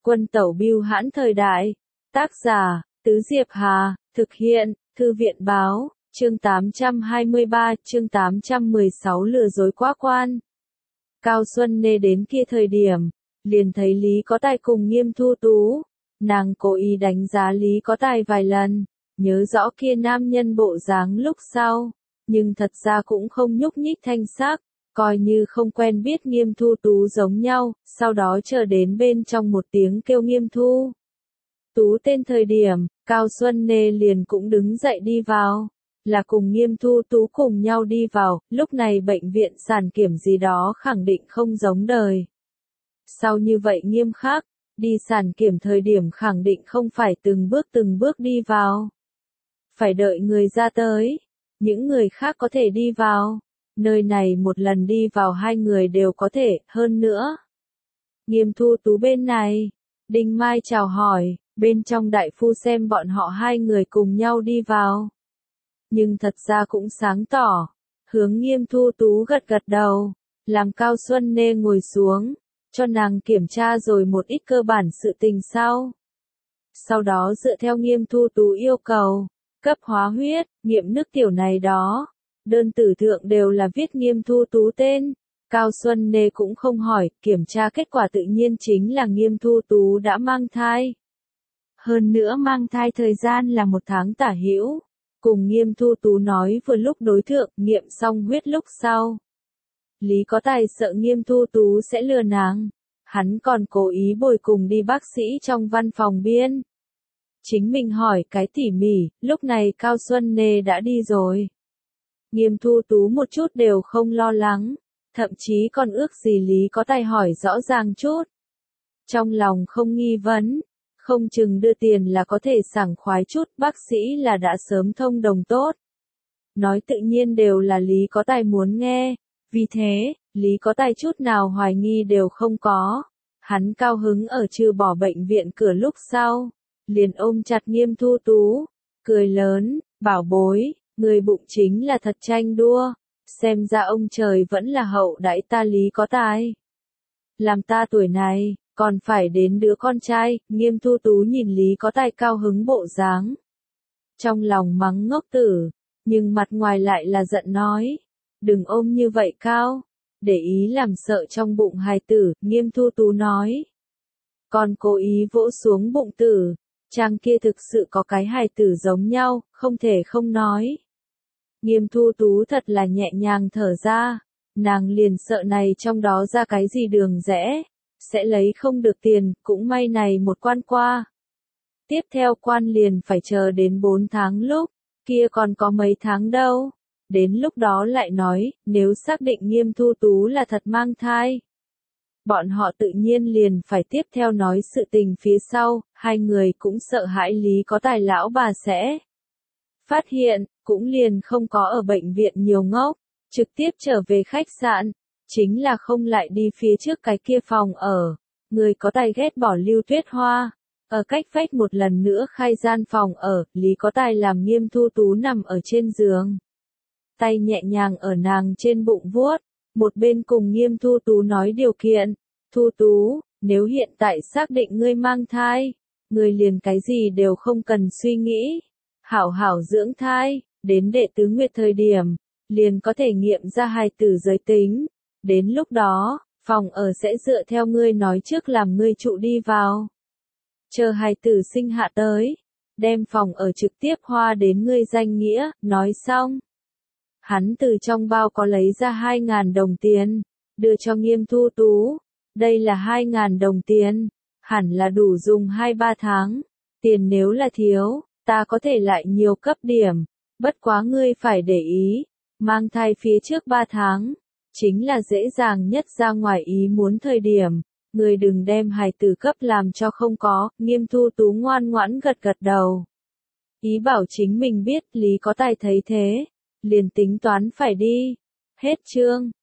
Quân tẩu bưu hãn thời đại. Tác giả, Tứ Diệp Hà, thực hiện, Thư viện báo, chương 823, chương 816 lừa dối quá quan. Cao Xuân Nê đến kia thời điểm, liền thấy Lý Có Tài cùng Nghiêm Thu Tú. Nàng cố ý đánh giá Lý Có Tài vài lần, nhớ rõ kia nam nhân bộ dáng lúc sau, nhưng thật ra cũng không nhúc nhích thanh sắc, coi như không quen biết Nghiêm Thu Tú giống nhau, sau đó chờ đến bên trong một tiếng kêu Nghiêm Thu Tú tên thời điểm, Cao Xuân Nê liền cũng đứng dậy đi vào, là cùng Nghiêm Thu Tú cùng nhau đi vào, lúc này bệnh viện sản kiểm gì đó khẳng định không giống đời. Sau như vậy nghiêm khắc, đi sản kiểm thời điểm khẳng định không phải từng bước đi vào. Phải đợi người ra tới, những người khác có thể đi vào, nơi này một lần đi vào hai người đều có thể, hơn nữa. Nghiêm Thu Tú bên này, Đinh Mai chào hỏi, bên trong đại phu xem bọn họ hai người cùng nhau đi vào. Nhưng thật ra cũng sáng tỏ, hướng Nghiêm Thu Tú gật gật đầu, làm Cao Xuân Nê ngồi xuống, cho nàng kiểm tra rồi một ít cơ bản sự tình sau đó dựa theo Nghiêm Thu Tú yêu cầu, cấp hóa huyết, nghiệm nước tiểu này đó, đơn tử thượng đều là viết Nghiêm Thu Tú tên. Cao Xuân Nê cũng không hỏi, kiểm tra kết quả tự nhiên chính là Nghiêm Thu Tú đã mang thai. Hơn nữa mang thai thời gian là 1 tháng tả hữu, cùng Nghiêm Thu Tú nói vừa lúc đối thượng, nghiệm xong huyết lúc sau. Lý Có Tài sợ Nghiêm Thu Tú sẽ lừa nàng, hắn còn cố ý bồi cùng đi bác sĩ trong văn phòng biên. Chính mình hỏi cái tỉ mỉ, lúc này Cao Xuân Nê đã đi rồi. Nghiêm Thu Tú một chút đều không lo lắng, thậm chí còn ước gì Lý Có Tài hỏi rõ ràng chút. Trong lòng không nghi vấn, không chừng đưa tiền là có thể sảng khoái chút, bác sĩ là đã sớm thông đồng tốt. Nói tự nhiên đều là Lý Có Tài muốn nghe, vì thế, Lý Có Tài chút nào hoài nghi đều không có. Hắn cao hứng ở trừ bỏ bệnh viện cửa lúc sau, liền ôm chặt Nghiêm Thu Tú, cười lớn, bảo bối, người bụng chính là thật tranh đua, xem ra ông trời vẫn là hậu đãi ta Lý Có Tài. Làm ta tuổi này, còn phải đến đứa con trai. Nghiêm Thu Tú nhìn Lý Có Tài cao hứng bộ dáng, trong lòng mắng ngốc tử, nhưng mặt ngoài lại là giận nói, đừng ôm như vậy Cao, để ý làm sợ trong bụng hài tử. Nghiêm Thu Tú nói, còn cố ý vỗ xuống bụng tử, trang kia thực sự có cái hài tử giống nhau, không thể không nói. Nghiêm Thu Tú thật là nhẹ nhàng thở ra, nàng liền sợ này trong đó ra cái gì đường rẽ, sẽ lấy không được tiền, cũng may này một quan qua. Tiếp theo quan liền phải chờ đến 4 tháng lúc, kia còn có mấy tháng đâu. Đến lúc đó lại nói, nếu xác định Nghiêm Thu Tú là thật mang thai. Bọn họ tự nhiên liền phải tiếp theo nói sự tình phía sau, hai người cũng sợ hãi Lý Có Tài lão bà sẽ phát hiện, cũng liền không có ở bệnh viện nhiều ngốc, trực tiếp trở về khách sạn, chính là không lại đi phía trước cái kia phòng ở. Người Có Tài ghét bỏ Lưu Tuyết Hoa, ở cách vách một lần nữa khai gian phòng ở, Lý Có Tài làm Nghiêm Thu Tú nằm ở trên giường. Tay nhẹ nhàng ở nàng trên bụng vuốt, một bên cùng Nghiêm Thu Tú nói điều kiện. Thu Tú, nếu hiện tại xác định ngươi mang thai, ngươi liền cái gì đều không cần suy nghĩ. Hảo hảo dưỡng thai, đến đệ tứ nguyệt thời điểm, liền có thể nghiệm ra hài tử giới tính. Đến lúc đó, phòng ở sẽ dựa theo ngươi nói trước làm ngươi trụ đi vào. Chờ hài tử sinh hạ tới, đem phòng ở trực tiếp hoa đến ngươi danh nghĩa. Nói xong, hắn từ trong bao có lấy ra 2.000 đồng tiền, đưa cho Nghiêm Thu Tú. Đây là 2.000 đồng tiền, hẳn là đủ dùng 2-3 tháng. Tiền nếu là thiếu, ta có thể lại nhiều cấp điểm. Bất quá ngươi phải để ý, mang thai phía trước 3 tháng, chính là dễ dàng nhất ra ngoài ý muốn thời điểm. Ngươi đừng đem hài tử cấp làm cho không có. Nghiêm Thu Tú ngoan ngoãn gật gật đầu, ý bảo chính mình biết. Lý Có Tài thấy thế, liền tính toán phải đi. Hết chương.